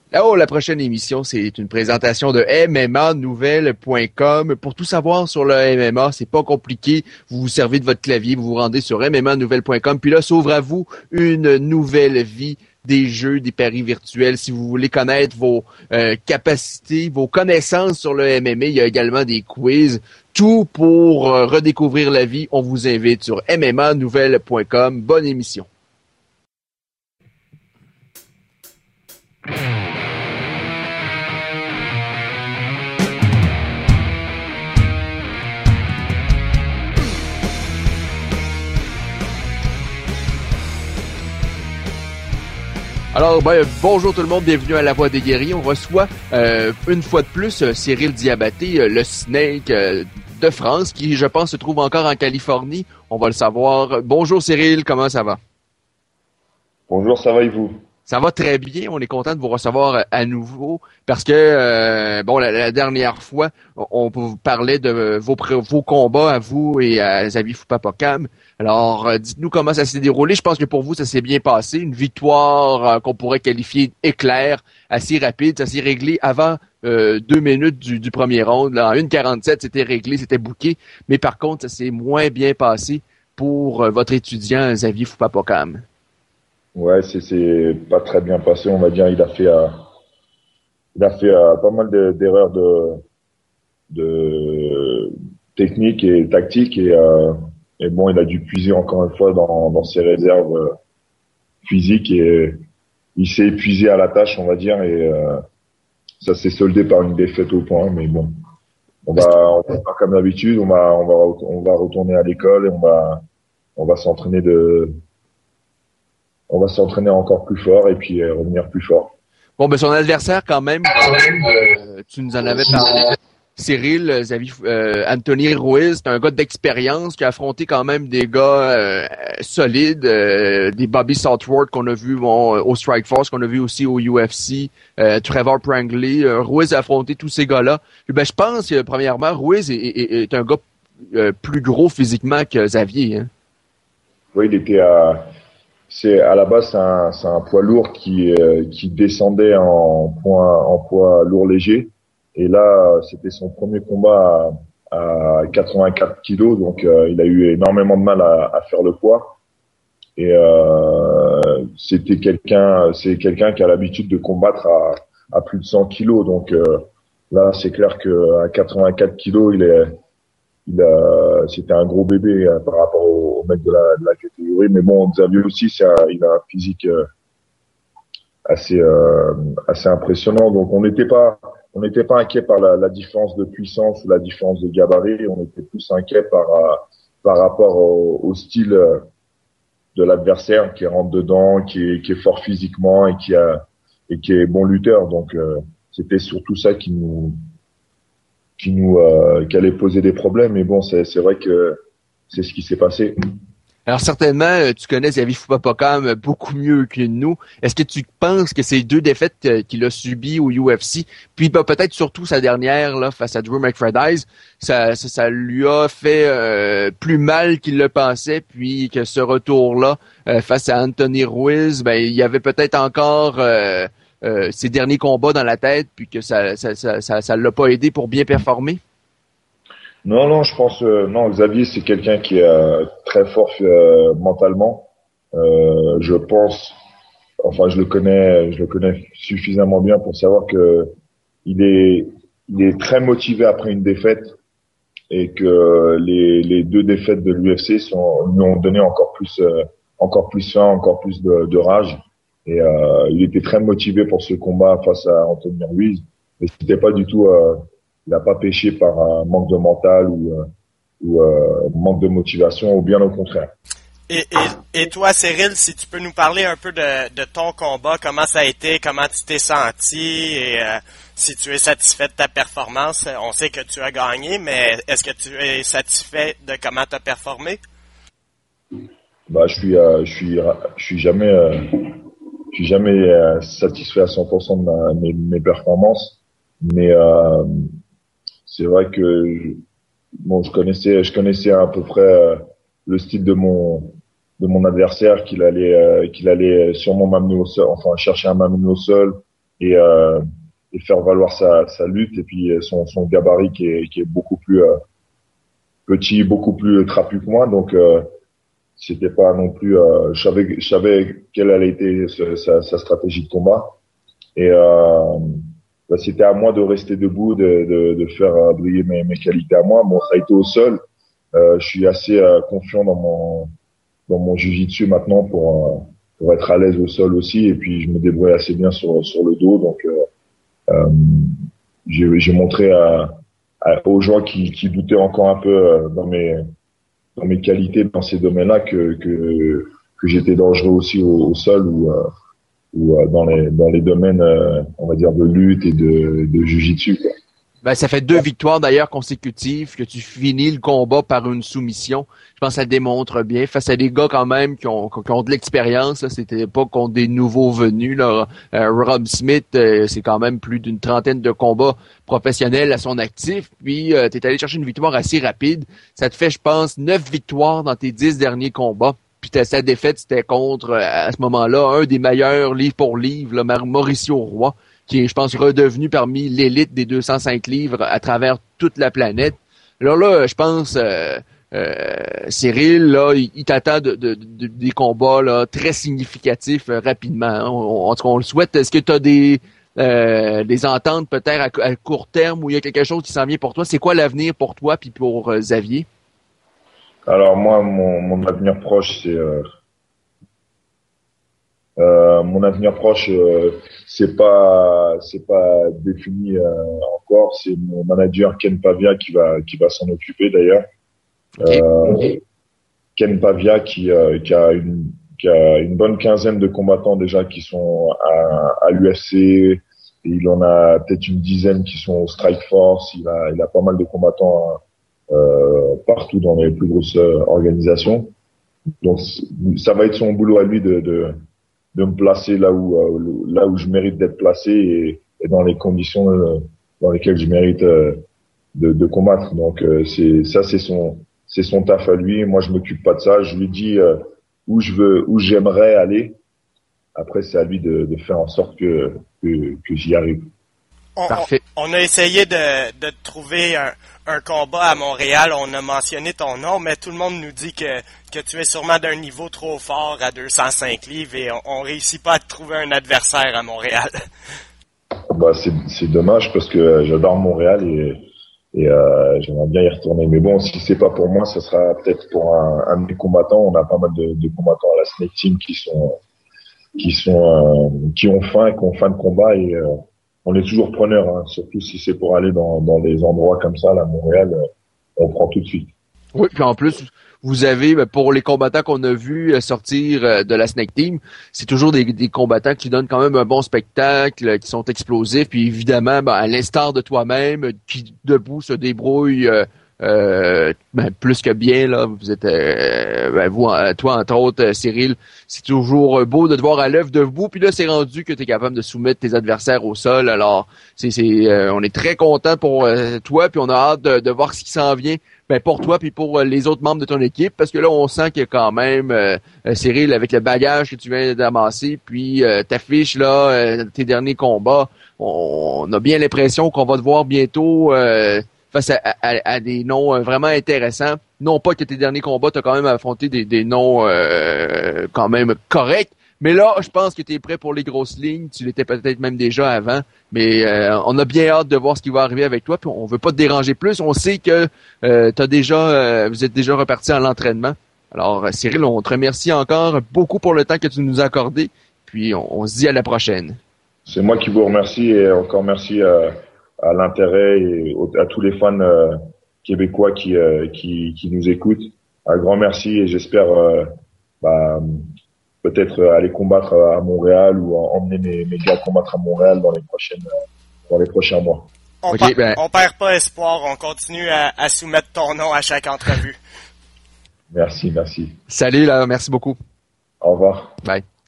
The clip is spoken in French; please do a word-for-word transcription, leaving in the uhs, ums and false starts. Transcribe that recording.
Oh, la prochaine émission, c'est une présentation de M M A nouvelle point com. Pour tout savoir sur le M M A, c'est pas compliqué. Vous vous servez de votre clavier, vous vous rendez sur M M A nouvelle point com. Puis là, s'ouvre à vous une nouvelle vie des jeux, des paris virtuels. Si vous voulez connaître vos euh, capacités, vos connaissances sur le M M A, il y a également des quiz. Tout pour euh, redécouvrir la vie. On vous invite sur M M A nouvelle point com. Bonne émission. Alors, ben, bonjour tout le monde, bienvenue à La Voix des Guerriers. On reçoit euh, une fois de plus euh, Cyril Diabaté, euh, le Snake euh, de France, qui, je pense, se trouve encore en Californie. On va le savoir. Bonjour Cyril, comment ça va? Bonjour, ça va et vous? Ça va très bien. On est content de vous recevoir à nouveau parce que, euh, bon, la, la dernière fois, on, on parlait de vos, vos combats à vous et à Xavier Fupapokam. Alors, euh, dites-nous comment ça s'est déroulé. Je pense que pour vous, ça s'est bien passé. Une victoire euh, qu'on pourrait qualifier éclair, assez rapide. Ça s'est réglé avant euh, deux minutes du, du premier round. Là. En une quarante-sept, c'était réglé, c'était booké. Mais par contre, ça s'est moins bien passé pour euh, votre étudiant Xavier Fupapokam. Ouais, c'est c'est pas très bien passé, on va dire. Il a fait euh, il a fait euh, pas mal de, d'erreurs de de techniques et tactiques et euh, et bon, il a dû puiser encore une fois dans dans ses réserves euh, physiques et il s'est épuisé à la tâche, on va dire, et euh, ça s'est soldé par une défaite au point. Mais bon, on va on va faire comme d'habitude, on va on va on va retourner à l'école et on va on va s'entraîner de On va s'entraîner encore plus fort et puis euh, revenir plus fort. Bon, ben son adversaire quand même, euh, tu nous en avais parlé, Cyril, Xavier, euh, Anthony Ruiz, c'est un gars d'expérience qui a affronté quand même des gars euh, solides, euh, des Bobby Southworth qu'on a vu bon, au Strikeforce, qu'on a vu aussi au U F C, euh, Trevor Prangley. Euh, Ruiz a affronté tous ces gars-là. Et ben, je pense que premièrement, Ruiz est, est, est un gars euh, plus gros physiquement que Xavier. Hein. Oui, il était à C'est à la base c'est un, c'est un poids lourd qui euh, qui descendait en poids en poids lourd léger et là c'était son premier combat à, à quatre-vingt-quatre kilos, donc euh, il a eu énormément de mal à, à faire le poids et euh, c'était quelqu'un c'est quelqu'un qui a l'habitude de combattre à, à plus de cent kilos, donc euh, là c'est clair que à quatre-vingt-quatre kilos il est Il a, c'était un gros bébé euh, par rapport au, au mec de la, de la catégorie. Mais bon, Xavier aussi, c'est un, il a un physique euh, assez, euh, assez impressionnant. Donc, on n'était pas, on n'était pas inquiet par la, la différence de puissance ou la différence de gabarit. On était plus inquiet par, euh, par rapport au, au style de l'adversaire qui rentre dedans, qui est, qui est fort physiquement et qui a, et qui est bon lutteur. Donc, euh, c'était surtout ça qui nous, qui nous euh, qui allait poser des problèmes, mais bon, c'est c'est vrai que c'est ce qui s'est passé. Alors certainement, tu connais Xavier Fupapokam beaucoup mieux que nous. Est-ce que tu penses que ces deux défaites qu'il a subies au U F C, puis bah, peut-être surtout sa dernière là face à Drew McFadden, ça, ça ça lui a fait euh, plus mal qu'il le pensait, puis que ce retour-là euh, face à Anthony Ruiz, ben il y avait peut-être encore euh, Euh, ses derniers combats dans la tête, puis que ça ça ça ça, ça l'a pas aidé pour bien performer? Non, non, je pense euh, non, Xavier c'est quelqu'un qui est euh, très fort euh, mentalement. Euh, je pense, enfin je le connais, je le connais suffisamment bien pour savoir que il est il est très motivé après une défaite et que les les deux défaites de l'U F C sont lui ont donné encore plus euh, encore plus faim, encore plus de, de rage. Et euh, il était très motivé pour ce combat face à Anthony Ruiz. Mais c'était pas du tout, euh, il n'a pas péché par un manque de mental ou, euh, ou euh, manque de motivation, ou bien au contraire. Et, et, et toi, Cyril, si tu peux nous parler un peu de, de ton combat, comment ça a été, comment tu t'es senti, et euh, si tu es satisfait de ta performance. On sait que tu as gagné, mais est-ce que tu es satisfait de comment tu as performé? Bah, je suis, euh, je suis, je suis jamais. Euh, Je suis jamais euh, satisfait à cent pour cent de ma, mes, mes performances, mais euh, c'est vrai que je, bon, je connaissais, je connaissais à peu près euh, le style de mon de mon adversaire, qu'il allait, euh, qu'il allait sûrement m'amener au sol, enfin chercher à m'amener au sol et, euh, et faire valoir sa, sa lutte et puis son, son gabarit qui est, qui est beaucoup plus euh, petit, beaucoup plus trapu que moi. Donc euh, c'était pas non plus. Euh, je savais, je savais quelle allait être sa, sa stratégie de combat et euh, bah, c'était à moi de rester debout, de, de, de faire briller mes, mes qualités à moi. Bon, ça a été au sol. Euh, je suis assez euh, confiant dans mon dans mon jiu-jitsu maintenant pour euh, pour être à l'aise au sol aussi, et puis je me débrouille assez bien sur sur le dos. Donc euh, euh, j'ai j'ai montré à, à, aux gens qui qui doutaient encore un peu euh, dans mes dans mes qualités dans ces domaines-là que que que j'étais dangereux aussi au, au sol ou euh, ou euh, dans les dans les domaines euh, on va dire de lutte et de de jiu-jitsu, quoi. Ben, ça fait deux victoires d'ailleurs consécutives que tu finis le combat par une soumission. Je pense que ça démontre bien face à des gars quand même qui ont, qui ont de l'expérience. Là. C'était pas contre des nouveaux venus. Là. Euh, Rob Smith, euh, c'est quand même plus d'une trentaine de combats professionnels à son actif. Puis euh, tu es allé chercher une victoire assez rapide. Ça te fait, je pense, neuf victoires dans tes dix derniers combats. Puis sa défaite, c'était contre, à ce moment-là, un des meilleurs livre pour livre, là, Mauricio Roy, qui est, je pense, redevenu parmi l'élite des deux cent cinq livres à travers toute la planète. Alors là, je pense, euh, euh, Cyril, là, il, il t'attend de, de, de, des combats là, très significatifs euh, rapidement. Hein. On, en tout cas, on le souhaite. Est-ce que tu as des, euh, des ententes peut-être à, à court terme où il y a quelque chose qui s'en vient pour toi? C'est quoi l'avenir pour toi puis pour euh, Xavier? Alors moi, mon, mon avenir proche, c'est... Euh... Euh, mon avenir proche, euh, c'est pas, c'est pas défini euh, encore. C'est mon manager Ken Pavia qui va, qui va s'en occuper d'ailleurs. Okay. Euh, okay. Ken Pavia qui, euh, qui a une, qui a une bonne quinzaine de combattants déjà qui sont à, à l'U F C. Et il en a peut-être une dizaine qui sont au Strike Force. Il a, il a pas mal de combattants euh, partout dans les plus grosses organisations. Donc ça va être son boulot à lui de, de de me placer là où euh, là où je mérite d'être placé et, et dans les conditions euh, dans lesquelles je mérite euh, de, de combattre. Donc euh, c'est ça, c'est son c'est son taf à lui. Moi, je m'occupe pas de ça. Je lui dis euh, où je veux, où j'aimerais aller. Après, c'est à lui de, de faire en sorte que que, que j'y arrive. On, Parfait. On, on a essayé de, de trouver un, un combat à Montréal. On a mentionné ton nom, mais tout le monde nous dit que, que tu es sûrement d'un niveau trop fort à deux cent cinq livres et on, on réussit pas à te trouver un adversaire à Montréal. Bah c'est, c'est dommage parce que j'adore Montréal et, et euh, j'aimerais bien y retourner. Mais bon, si c'est pas pour moi, ce sera peut-être pour un, un de mes combattants. On a pas mal de, de combattants à la Snake Team qui sont qui sont euh, qui ont faim, qui ont faim de combat et euh, on est toujours preneur, hein, surtout si c'est pour aller dans, dans des endroits comme ça, là, à Montréal, on prend tout de suite. Oui, puis en plus, vous avez, pour les combattants qu'on a vus sortir de la Snake Team, c'est toujours des, des combattants qui donnent quand même un bon spectacle, qui sont explosifs, puis évidemment, ben, à l'instar de toi-même, qui debout se débrouille euh, euh, ben, plus que bien, là. Vous êtes, euh, ben, vous, toi entre autres, Cyril, c'est toujours beau de te voir à l'œuvre debout, puis là, c'est rendu que tu es capable de soumettre tes adversaires au sol. Alors, c'est, c'est, euh, on est très content pour euh, toi, puis on a hâte de, de voir ce qui s'en vient. Ben pour toi puis pour les autres membres de ton équipe, parce que là on sent qu'il y a quand même euh, Cyril, avec le bagage que tu viens d'amasser, puis euh, ta fiche là, euh, tes derniers combats, on, on a bien l'impression qu'on va te voir bientôt euh, face à, à, à des noms euh, vraiment intéressants. Non pas que tes derniers combats, tu as quand même affronté des, des noms euh, quand même corrects, mais là, je pense que tu es prêt pour les grosses lignes. Tu l'étais peut-être même déjà avant, mais euh, on a bien hâte de voir ce qui va arriver avec toi. Puis on veut pas te déranger plus. On sait que euh, t'as déjà, euh, vous êtes déjà reparti à l'entraînement. Alors, Cyril, on te remercie encore beaucoup pour le temps que tu nous as accordé. Puis on, on se dit à la prochaine. C'est moi qui vous remercie et encore merci à, à l'intérêt et à tous les fans euh, québécois qui, euh, qui qui nous écoutent. Un grand merci et j'espère euh, bah, peut-être aller combattre à Montréal ou emmener mes, mes gars combattre à Montréal dans les prochaines dans les prochains mois. On, okay, ben... on perd pas espoir, on continue à, à soumettre ton nom à chaque entrevue. Merci, merci. Salut là, merci beaucoup. Au revoir. Bye.